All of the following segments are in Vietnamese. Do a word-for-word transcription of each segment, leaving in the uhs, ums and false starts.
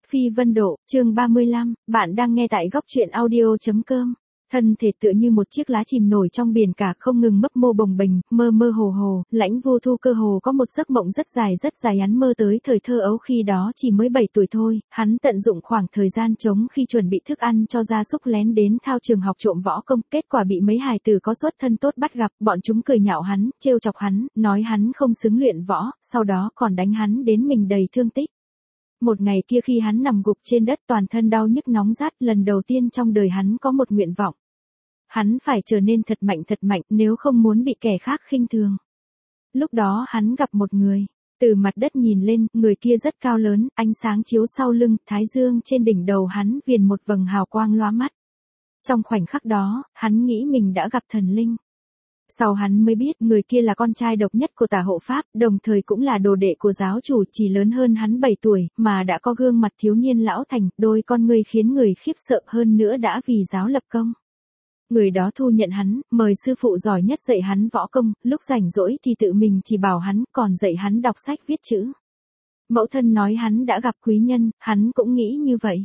Phi Vân Độ, chương ba mươi lăm, bạn đang nghe tại góc truyện audio.com. Thân thể tựa như một chiếc lá chìm nổi trong biển cả không ngừng mấp mô bồng bềnh, mơ mơ hồ hồ, Lãnh Vô Thu cơ hồ có một giấc mộng rất dài rất dài hắn mơ tới thời thơ ấu khi đó chỉ mới bảy tuổi thôi, hắn tận dụng khoảng thời gian trống khi chuẩn bị thức ăn cho gia súc lén đến thao trường học trộm võ công, kết quả bị mấy hài tử có xuất thân tốt bắt gặp, bọn chúng cười nhạo hắn, trêu chọc hắn, nói hắn không xứng luyện võ, sau đó còn đánh hắn đến mình đầy thương tích. Một ngày kia khi hắn nằm gục trên đất toàn thân đau nhức nóng rát, lần đầu tiên trong đời hắn có một nguyện vọng. Hắn phải trở nên thật mạnh thật mạnh nếu không muốn bị kẻ khác khinh thường. Lúc đó hắn gặp một người, từ mặt đất nhìn lên, người kia rất cao lớn, ánh sáng chiếu sau lưng, thái dương trên đỉnh đầu hắn viền một vầng hào quang lóa mắt. Trong khoảnh khắc đó, hắn nghĩ mình đã gặp thần linh. Sau hắn mới biết người kia là con trai độc nhất của Tả Hộ Pháp, đồng thời cũng là đồ đệ của giáo chủ, chỉ lớn hơn hắn bảy tuổi, mà đã có gương mặt thiếu niên lão thành, đôi con ngươi khiến người khiếp sợ, hơn nữa đã vì giáo lập công. Người đó thu nhận hắn, mời sư phụ giỏi nhất dạy hắn võ công, lúc rảnh rỗi thì tự mình chỉ bảo hắn, còn dạy hắn đọc sách viết chữ. Mẫu thân nói hắn đã gặp quý nhân, hắn cũng nghĩ như vậy.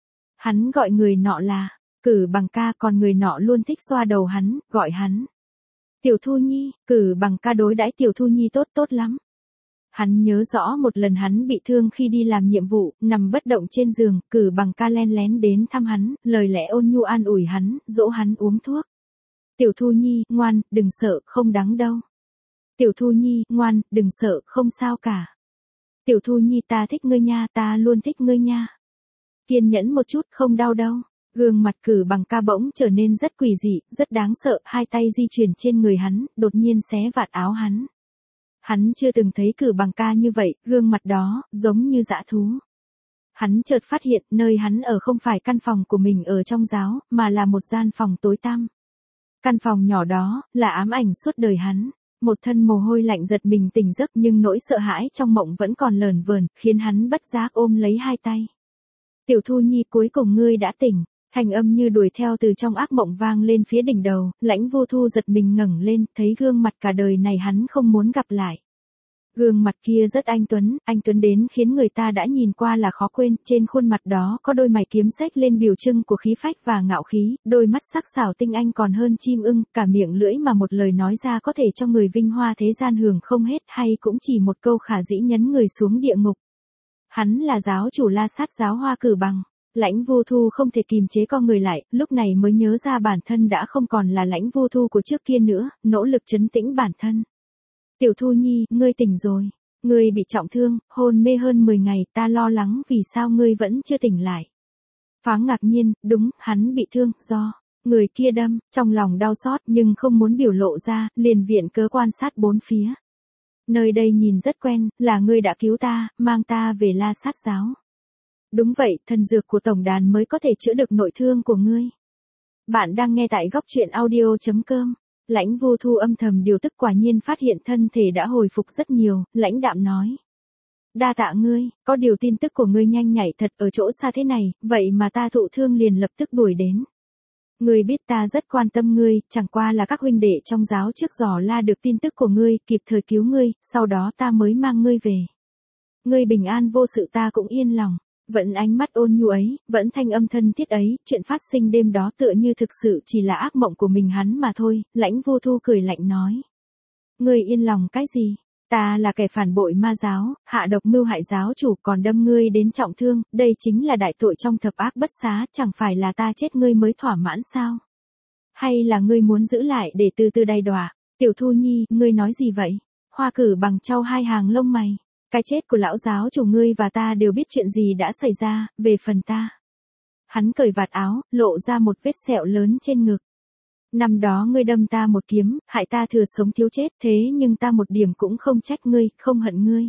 Hắn gọi người nọ là Cử Bằng Ca, còn người nọ luôn thích xoa đầu hắn, gọi hắn Tiểu Thu Nhi. Cử Bằng Ca đối đãi Tiểu Thu Nhi tốt tốt lắm. Hắn nhớ rõ một lần hắn bị thương khi đi làm nhiệm vụ, nằm bất động trên giường, Cử Bằng Ca len lén đến thăm hắn, lời lẽ ôn nhu an ủi hắn, dỗ hắn uống thuốc. Tiểu Thu Nhi, ngoan, đừng sợ, không đáng đâu. Tiểu Thu Nhi, ngoan, đừng sợ, không sao cả. Tiểu Thu Nhi, ta thích ngươi nha, ta luôn thích ngươi nha. Kiên nhẫn một chút, không đau đâu. Gương mặt Cử Bằng Ca bỗng trở nên rất quỷ dị, rất đáng sợ, hai tay di chuyển trên người hắn, đột nhiên xé vạt áo hắn. Hắn chưa từng thấy Cử Bằng Ca như vậy, gương mặt đó, giống như dã thú. Hắn chợt phát hiện, nơi hắn ở không phải căn phòng của mình ở trong giáo, mà là một gian phòng tối tăm. Căn phòng nhỏ đó, là ám ảnh suốt đời hắn. Một thân mồ hôi lạnh giật mình tỉnh giấc, nhưng nỗi sợ hãi trong mộng vẫn còn lờn vờn, khiến hắn bất giác ôm lấy hai tay. Tiểu Thu Nhi, cuối cùng ngươi đã tỉnh. Thanh âm như đuổi theo từ trong ác mộng vang lên phía đỉnh đầu, Lãnh Vô Thu giật mình ngẩng lên, thấy gương mặt cả đời này hắn không muốn gặp lại. Gương mặt kia rất anh tuấn, anh tuấn đến khiến người ta đã nhìn qua là khó quên, trên khuôn mặt đó có đôi mày kiếm xếch lên biểu trưng của khí phách và ngạo khí, đôi mắt sắc sảo tinh anh còn hơn chim ưng, cả miệng lưỡi mà một lời nói ra có thể cho người vinh hoa thế gian hưởng không hết, hay cũng chỉ một câu khả dĩ nhấn người xuống địa ngục. Hắn là giáo chủ La Sát giáo Hoa Cử Bằng. Lãnh Vô Thu không thể kìm chế con người lại, lúc này mới nhớ ra bản thân đã không còn là Lãnh Vô Thu của trước kia nữa, nỗ lực trấn tĩnh bản thân. Tiểu Thu Nhi, ngươi tỉnh rồi. Ngươi bị trọng thương, hôn mê hơn mười ngày, ta lo lắng vì sao ngươi vẫn chưa tỉnh lại. Thoáng ngạc nhiên, đúng, hắn bị thương, do người kia đâm, trong lòng đau xót nhưng không muốn biểu lộ ra, liền viện cớ quan sát bốn phía. Nơi đây nhìn rất quen, là ngươi đã cứu ta, mang ta về La Sát giáo. Đúng vậy, thần dược của tổng đàn mới có thể chữa được nội thương của ngươi. Bạn đang nghe tại góc truyện audio.com. Lãnh Vô Thu âm thầm điều tức, quả nhiên phát hiện thân thể đã hồi phục rất nhiều, lãnh đạm nói. Đa tạ ngươi, có điều tin tức của ngươi nhanh nhạy thật, ở chỗ xa thế này, vậy mà ta thụ thương liền lập tức đuổi đến. Ngươi biết ta rất quan tâm ngươi, chẳng qua là các huynh đệ trong giáo trước giò la được tin tức của ngươi, kịp thời cứu ngươi, sau đó ta mới mang ngươi về. Ngươi bình an vô sự ta cũng yên lòng. Vẫn ánh mắt ôn nhu ấy, vẫn thanh âm thân thiết ấy, chuyện phát sinh đêm đó tựa như thực sự chỉ là ác mộng của mình hắn mà thôi, Lãnh Vô Thu cười lạnh nói. Ngươi yên lòng cái gì? Ta là kẻ phản bội ma giáo, hạ độc mưu hại giáo chủ còn đâm ngươi đến trọng thương, đây chính là đại tội trong thập ác bất xá, chẳng phải là ta chết ngươi mới thỏa mãn sao? Hay là ngươi muốn giữ lại để từ từ đầy đọa? Tiểu Thu Nhi, ngươi nói gì vậy? Hoa Cử Bằng trao hai hàng lông mày. Cái chết của lão giáo chủ ngươi và ta đều biết chuyện gì đã xảy ra, về phần ta. Hắn cởi vạt áo, lộ ra một vết sẹo lớn trên ngực. Năm đó ngươi đâm ta một kiếm, hại ta thừa sống thiếu chết, thế nhưng ta một điểm cũng không trách ngươi, không hận ngươi.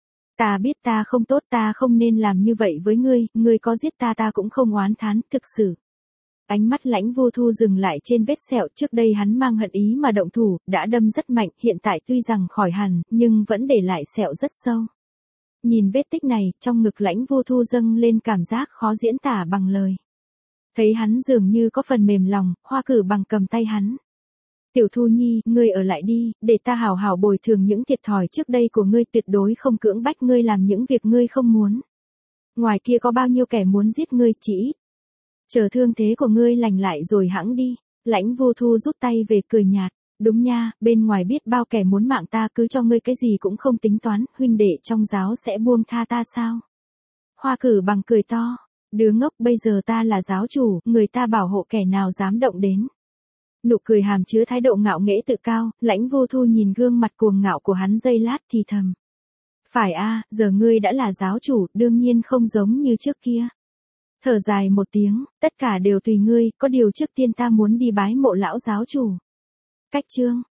Ta biết ta không tốt, ta không nên làm như vậy với ngươi, ngươi có giết ta ta cũng không oán thán, thực sự. Ánh mắt Lãnh Vô Thu dừng lại trên vết sẹo, trước đây hắn mang hận ý mà động thủ, đã đâm rất mạnh, hiện tại tuy rằng khỏi hẳn, nhưng vẫn để lại sẹo rất sâu. Nhìn vết tích này, trong ngực Lãnh Vô Thu dâng lên cảm giác khó diễn tả bằng lời. Thấy hắn dường như có phần mềm lòng, Hoa Cử Bằng cầm tay hắn. Tiểu Thu Nhi, ngươi ở lại đi, để ta hảo hảo bồi thường những thiệt thòi trước đây của ngươi, tuyệt đối không cưỡng bách ngươi làm những việc ngươi không muốn. Ngoài kia có bao nhiêu kẻ muốn giết ngươi chỉ ít. Chờ thương thế của ngươi lành lại rồi hẵng đi. Lãnh Vô Thu rút tay về cười nhạt. Đúng nha, bên ngoài biết bao kẻ muốn mạng ta, cứ cho ngươi cái gì cũng không tính toán, huynh đệ trong giáo sẽ buông tha ta sao? Hoa Cử Bằng cười to. Đứa ngốc, bây giờ ta là giáo chủ, người ta bảo hộ kẻ nào dám động đến. Nụ cười hàm chứa thái độ ngạo nghễ tự cao, Lãnh Vô Thu nhìn gương mặt cuồng ngạo của hắn giây lát thì thầm. Phải a, giờ ngươi đã là giáo chủ, đương nhiên không giống như trước kia. Thở dài một tiếng, tất cả đều tùy ngươi, có điều trước tiên ta muốn đi bái mộ lão giáo chủ. Cách chương